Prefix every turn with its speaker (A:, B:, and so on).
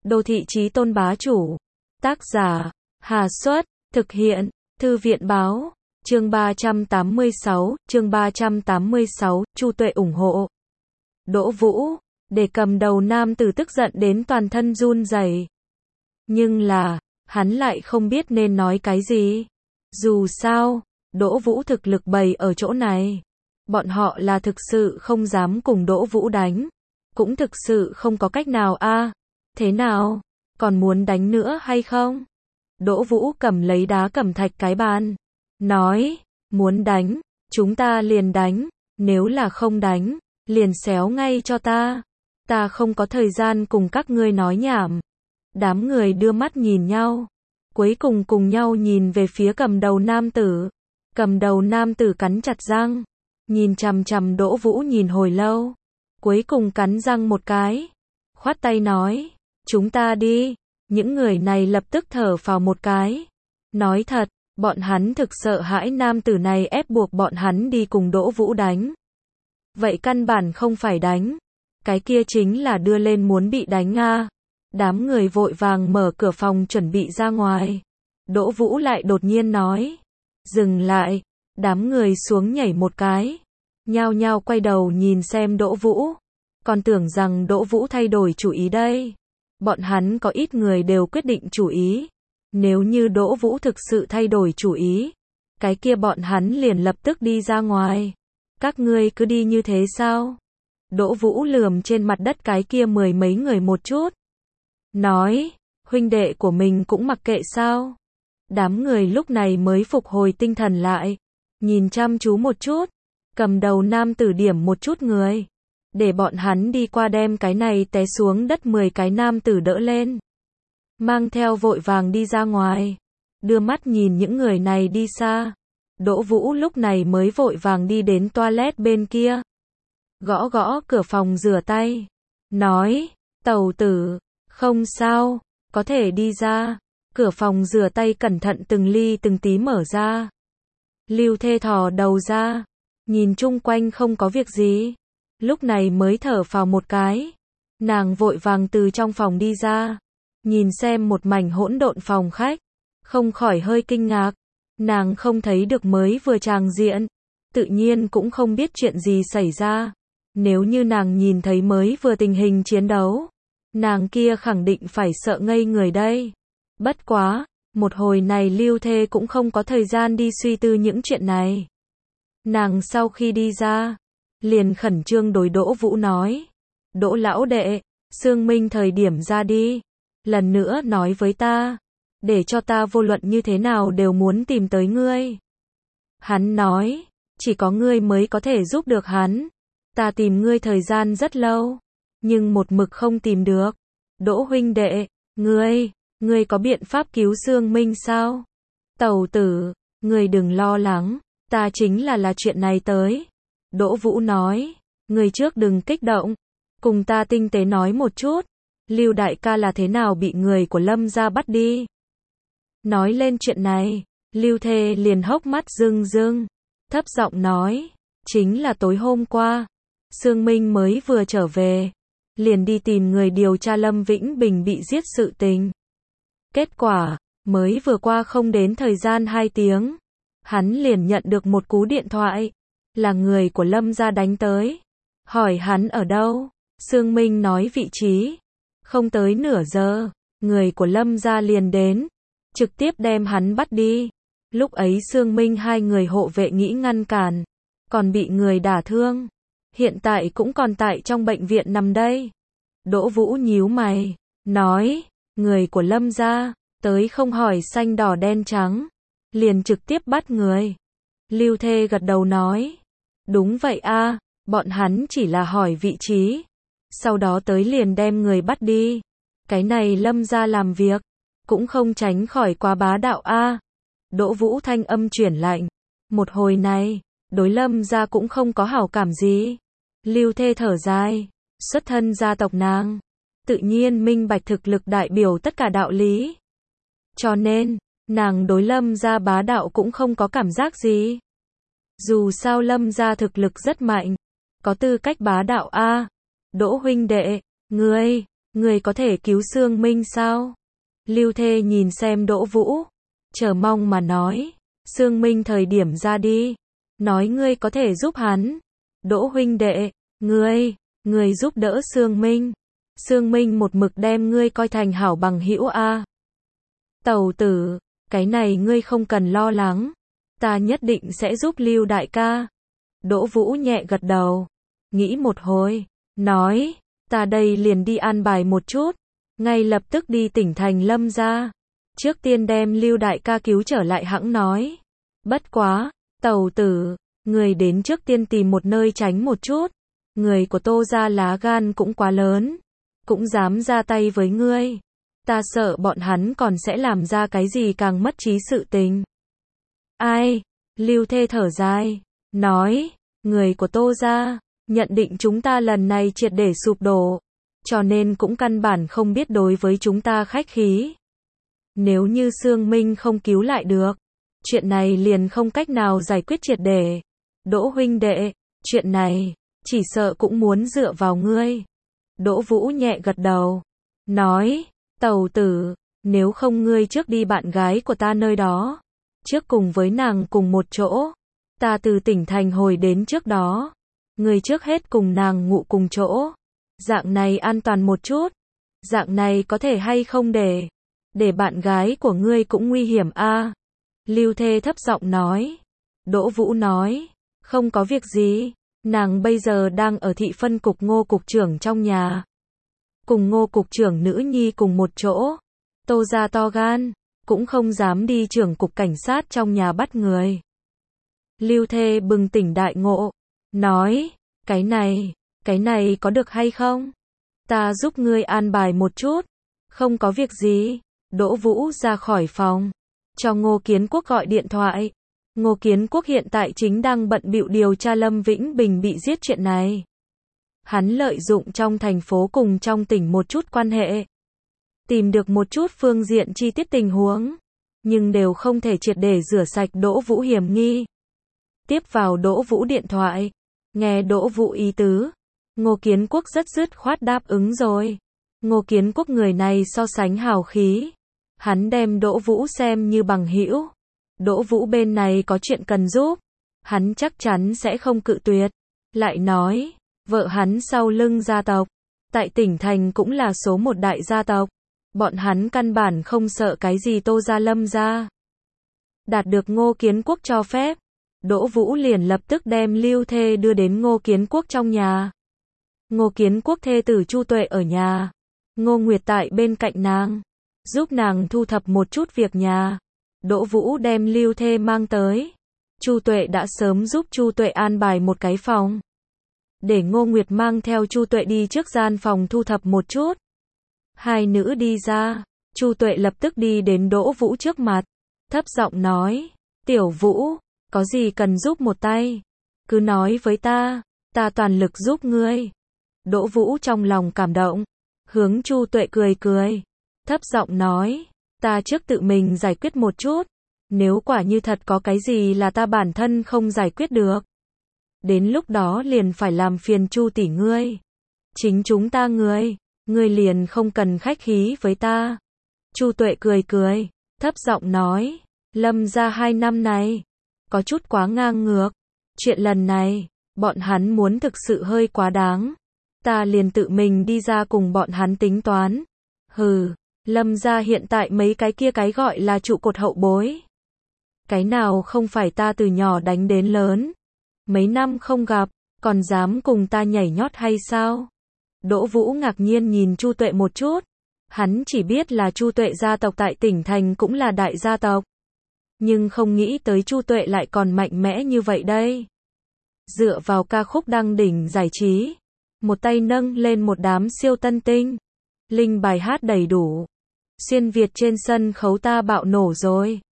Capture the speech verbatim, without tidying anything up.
A: Đô thị chí tôn bá chủ. Tác giả, Hà Xuất, thực hiện, Thư viện báo, chương ba trăm tám mươi sáu, chương ba trăm tám mươi sáu, Chu Tuệ ủng hộ. Đỗ Vũ, để cầm đầu nam tử tức giận đến toàn thân run rẩy. Nhưng là, hắn lại không biết nên nói cái gì. Dù sao, Đỗ Vũ thực lực bày ở chỗ này. Bọn họ là thực sự không dám cùng Đỗ Vũ đánh. Cũng thực sự không có cách nào a. Thế nào? Còn muốn đánh nữa hay không? Đỗ Vũ cầm lấy đá cẩm thạch cái bàn. Nói, muốn đánh, chúng ta liền đánh. Nếu là không đánh, liền xéo ngay cho ta. Ta không có thời gian cùng các ngươi nói nhảm. Đám người đưa mắt nhìn nhau. Cuối cùng cùng nhau nhìn về phía cầm đầu nam tử. Cầm đầu nam tử cắn chặt răng. Nhìn chằm chằm Đỗ Vũ nhìn hồi lâu. Cuối cùng cắn răng một cái. Khoát tay nói, chúng ta đi. Những người này lập tức thở phào một cái. Nói thật, bọn hắn thực sợ hãi nam tử này ép buộc bọn hắn đi cùng Đỗ Vũ đánh. Vậy căn bản không phải đánh. Cái kia chính là đưa lên muốn bị đánh a. Đám người vội vàng mở cửa phòng chuẩn bị ra ngoài. Đỗ Vũ lại đột nhiên nói, dừng lại. Đám người xuống nhảy một cái. Nhao nhao quay đầu nhìn xem Đỗ Vũ. Còn tưởng rằng Đỗ Vũ thay đổi chủ ý đây. Bọn hắn có ít người đều quyết định chủ ý. Nếu như Đỗ Vũ thực sự thay đổi chủ ý, cái kia bọn hắn liền lập tức đi ra ngoài. Các ngươi cứ đi như thế sao? Đỗ Vũ lườm trên mặt đất cái kia mười mấy người một chút. Nói, huynh đệ của mình cũng mặc kệ sao? Đám người lúc này mới phục hồi tinh thần lại. Nhìn chăm chú một chút. Cầm đầu nam tử điểm một chút người. Để bọn hắn đi qua đem cái này té xuống đất mười cái nam tử đỡ lên. Mang theo vội vàng đi ra ngoài. Đưa mắt nhìn những người này đi xa. Đỗ Vũ lúc này mới vội vàng đi đến toilet bên kia. Gõ gõ cửa phòng rửa tay. Nói, tẩu tử, không sao, có thể đi ra. Cửa phòng rửa tay cẩn thận từng ly từng tí mở ra. Lưu Thê thò đầu ra. Nhìn chung quanh không có việc gì. Lúc này mới thở phào một cái. Nàng vội vàng từ trong phòng đi ra. Nhìn xem một mảnh hỗn độn phòng khách. Không khỏi hơi kinh ngạc. Nàng không thấy được mới vừa tràng diện. Tự nhiên cũng không biết chuyện gì xảy ra. Nếu như nàng nhìn thấy mới vừa tình hình chiến đấu. Nàng kia khẳng định phải sợ ngây người đây. Bất quá, một hồi này Lưu Thê cũng không có thời gian đi suy tư những chuyện này. Nàng sau khi đi ra, liền khẩn trương đối Đỗ Vũ nói. Đỗ lão đệ, Sương Minh thời điểm ra đi. Lần nữa nói với ta. Để cho ta vô luận như thế nào đều muốn tìm tới ngươi. Hắn nói, chỉ có ngươi mới có thể giúp được hắn. Ta tìm ngươi thời gian rất lâu. Nhưng một mực không tìm được. Đỗ huynh đệ, ngươi, ngươi có biện pháp cứu Sương Minh sao? Tẩu tử, ngươi đừng lo lắng. Ta chính là là chuyện này tới. Đỗ Vũ nói, người trước đừng kích động. Cùng ta tinh tế nói một chút. Lưu đại ca là thế nào bị người của Lâm gia bắt đi. Nói lên chuyện này, Lưu Thê liền hốc mắt rưng rưng. Thấp giọng nói, chính là tối hôm qua. Sương Minh mới vừa trở về. Liền đi tìm người điều tra Lâm Vĩnh Bình bị giết sự tình. Kết quả, mới vừa qua không đến thời gian hai tiếng. Hắn liền nhận được một cú điện thoại. Là người của Lâm gia đánh tới. Hỏi hắn ở đâu. Sương Minh nói vị trí. Không tới nửa giờ. Người của Lâm gia liền đến. Trực tiếp đem hắn bắt đi. Lúc ấy Sương Minh hai người hộ vệ nghĩ ngăn cản. Còn bị người đả thương. Hiện tại cũng còn tại trong bệnh viện nằm đây. Đỗ Vũ nhíu mày. Nói. Người của Lâm gia. Tới không hỏi xanh đỏ đen trắng. Liền trực tiếp bắt người. Lưu Thê gật đầu nói. Đúng vậy a, bọn hắn chỉ là hỏi vị trí. Sau đó tới liền đem người bắt đi. Cái này Lâm gia làm việc. Cũng không tránh khỏi quá bá đạo a. Đỗ Vũ thanh âm chuyển lạnh. Một hồi này, đối Lâm gia cũng không có hảo cảm gì. Lưu Thê thở dài. Xuất thân gia tộc nàng. Tự nhiên minh bạch thực lực đại biểu tất cả đạo lý. Cho nên, nàng đối Lâm gia bá đạo cũng không có cảm giác gì. Dù sao Lâm gia thực lực rất mạnh. Có tư cách bá đạo a. Đỗ huynh đệ, ngươi, Ngươi có thể cứu Sương Minh sao? Lưu Thê nhìn xem Đỗ Vũ, chờ mong mà nói, Sương Minh thời điểm ra đi, nói ngươi có thể giúp hắn. Đỗ huynh đệ, ngươi, ngươi giúp đỡ Sương Minh. Sương Minh một mực đem ngươi coi thành hảo bằng hữu a. Tẩu tử, cái này ngươi không cần lo lắng, ta nhất định sẽ giúp Lưu đại ca. Đỗ Vũ nhẹ gật đầu, nghĩ một hồi, nói, ta đây liền đi an bài một chút, ngay lập tức đi tỉnh thành Lâm gia, trước tiên đem Lưu đại ca cứu trở lại hẵng nói. Bất quá, tẩu tử, người đến trước tiên tìm một nơi tránh một chút, người của Tô gia lá gan cũng quá lớn, cũng dám ra tay với ngươi, ta sợ bọn hắn còn sẽ làm ra cái gì càng mất trí sự tình. Ai? Lưu Thê thở dài, nói, người của Tô gia nhận định chúng ta lần này triệt để sụp đổ, cho nên cũng căn bản không biết đối với chúng ta khách khí. Nếu như Sương Minh không cứu lại được, chuyện này liền không cách nào giải quyết triệt để. Đỗ huynh đệ, chuyện này, chỉ sợ cũng muốn dựa vào ngươi. Đỗ Vũ nhẹ gật đầu, nói, tẩu tử, nếu không ngươi trước đi bạn gái của ta nơi đó, trước cùng với nàng cùng một chỗ, ta từ tỉnh thành hồi đến trước đó, ngươi trước hết cùng nàng ngủ cùng chỗ, dạng này an toàn một chút, dạng này có thể hay không để, để bạn gái của ngươi cũng nguy hiểm a. À? Lưu Thê thấp giọng nói. Đỗ Vũ nói, không có việc gì, nàng bây giờ đang ở thị phân cục Ngô cục trưởng trong nhà, cùng Ngô cục trưởng nữ nhi cùng một chỗ. Tô gia to gan, cũng không dám đi trưởng cục cảnh sát trong nhà bắt người. Lưu Thê bừng tỉnh đại ngộ, nói, cái này, cái này có được hay không? Ta giúp ngươi an bài một chút. Không có việc gì. Đỗ Vũ ra khỏi phòng, cho Ngô Kiến Quốc gọi điện thoại. Ngô Kiến Quốc hiện tại chính đang bận bịu điều tra Lâm Vĩnh Bình bị giết chuyện này. Hắn lợi dụng trong thành phố cùng trong tỉnh một chút quan hệ, tìm được một chút phương diện chi tiết tình huống, nhưng đều không thể triệt để rửa sạch Đỗ Vũ hiểm nghi. Tiếp vào Đỗ Vũ điện thoại, nghe Đỗ Vũ ý tứ, Ngô Kiến Quốc rất dứt khoát đáp ứng rồi. Ngô Kiến Quốc người này so sánh hào khí, hắn đem Đỗ Vũ xem như bằng hữu. Đỗ Vũ bên này có chuyện cần giúp, hắn chắc chắn sẽ không cự tuyệt. Lại nói, vợ hắn sau lưng gia tộc, tại tỉnh thành cũng là số một đại gia tộc, bọn hắn căn bản không sợ cái gì Tô gia Lâm gia. Đạt được Ngô Kiến Quốc cho phép, Đỗ Vũ liền lập tức đem Lưu Thê đưa đến Ngô Kiến Quốc trong nhà. Ngô Kiến Quốc thê tử Chu Tuệ ở nhà, Ngô Nguyệt tại bên cạnh nàng, giúp nàng thu thập một chút việc nhà. Đỗ Vũ đem Lưu Thê mang tới. Chu Tuệ đã sớm giúp Chu Tuệ an bài một cái phòng, để Ngô Nguyệt mang theo Chu Tuệ đi trước gian phòng thu thập một chút. Hai nữ đi ra, Chu Tuệ lập tức đi đến Đỗ Vũ trước mặt, thấp giọng nói, "Tiểu Vũ, có gì cần giúp một tay, cứ nói với ta, ta toàn lực giúp ngươi." Đỗ Vũ trong lòng cảm động, hướng Chu Tuệ cười cười, thấp giọng nói, "Ta trước tự mình giải quyết một chút, nếu quả như thật có cái gì là ta bản thân không giải quyết được, đến lúc đó liền phải làm phiền Chu tỷ ngươi. Chính chúng ta ngươi, ngươi liền không cần khách khí với ta." Chu Tuệ cười cười, thấp giọng nói, "Lâm gia hai năm này, có chút quá ngang ngược. Chuyện lần này, bọn hắn muốn thực sự hơi quá đáng. Ta liền tự mình đi ra cùng bọn hắn tính toán. Hừ, Lâm gia hiện tại mấy cái kia cái gọi là trụ cột hậu bối. Cái nào không phải ta từ nhỏ đánh đến lớn. Mấy năm không gặp, còn dám cùng ta nhảy nhót hay sao?" Đỗ Vũ ngạc nhiên nhìn Chu Tuệ một chút. Hắn chỉ biết là Chu Tuệ gia tộc tại tỉnh thành cũng là đại gia tộc, nhưng không nghĩ tới Chu Tuệ lại còn mạnh mẽ như vậy đây. Dựa vào ca khúc đăng đỉnh giải trí, một tay nâng lên một đám siêu tân tinh, linh bài hát đầy đủ. Xuyên Việt trên sân khấu ta bạo nổ rồi.